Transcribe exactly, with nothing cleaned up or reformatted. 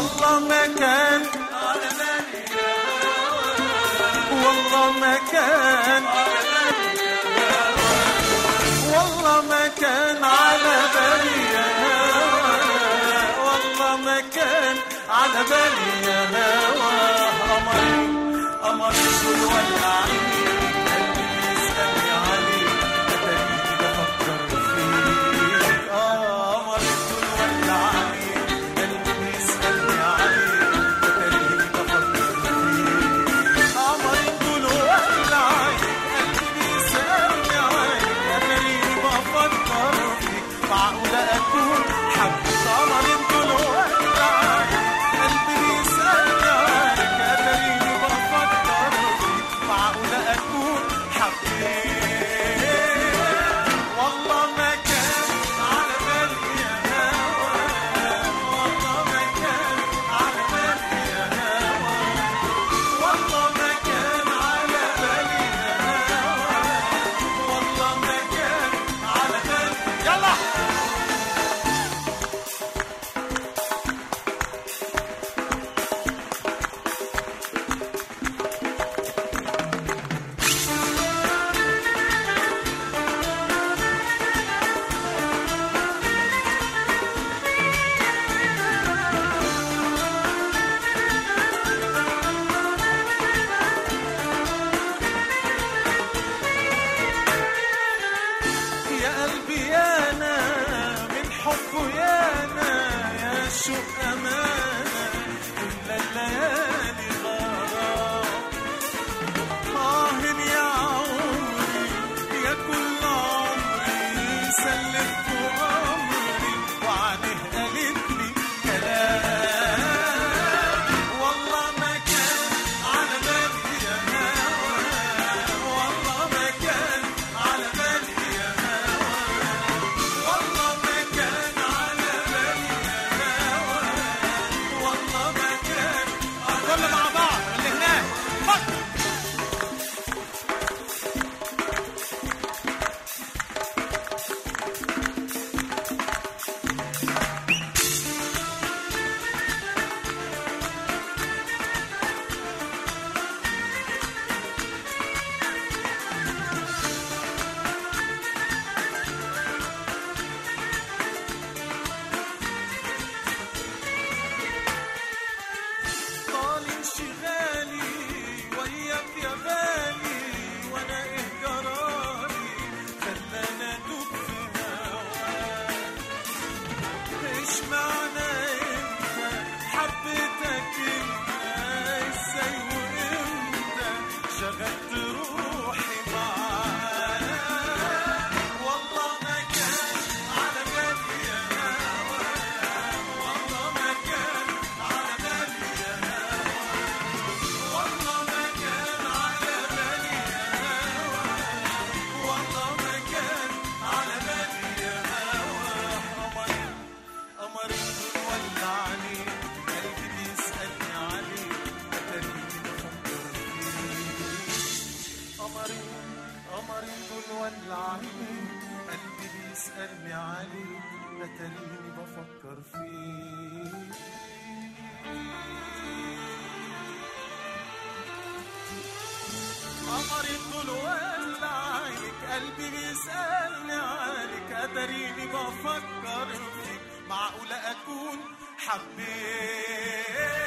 والله ما كان على بالي يا هوا، والله ما كان على بالي يا هوا، والله ما كان على بالي يا هوا، والله ما كان على بالي يا هوا. قمري قمري كل ولعي قلبي بيسألني عليك أتاريني بفكر فيك. آه قمري كل ولعي قلبي بيسألني عليك أتاريني بفكر فيك. قمري كل ولعي قلبي بيسألني عليك أتاريني بفكر فيك. معقولة أكون حبيت قمري كل ولعي قلبي بيسألني عليك أتاريني بفكر فيك. معقولة أكون حبيت والله ما كان على بالي يا هوا، والله ما كان على بالي يا هوا، والله ما كان على بالي يا هوا، والله ما كان على بالي. يلا يا قلبي يانا من حبه يانا يا شوق أمانة كل الليالي غرام. آه يا عمري يا كل عمري سلمت أمري وعنه قالت لي كلام. والله ما كان على بالي يا هوا، والله ما كان على بالي يا هوا، والله ما كان على بالي يا هوا، والله ما كان. كل مع بعض اللي هناك فكر. طال انشغالي وياك يا غالي وانا ايه جرالي خلاني ادوب في هواك. ايش معنى انت حبيتك انت ازاي وامتى شغلت روحي معاك. والله ما كان على بالي يا هوا، والله ما كان على بالي يا هوا، والله ما كان على بالي يا هوا، والله ما كان على بالي يا هوا. قمري قمري ولعني قلبي بيسألني عليك أتاريني بفكر فيك. قمري قمري دول ولعني قلبي بيسألني عليك أتاريني بفكر فيك. قمري طول ولعيك قلبي بيسألني عليك أتاريني بفكر فيك. معقولة أكون حبيت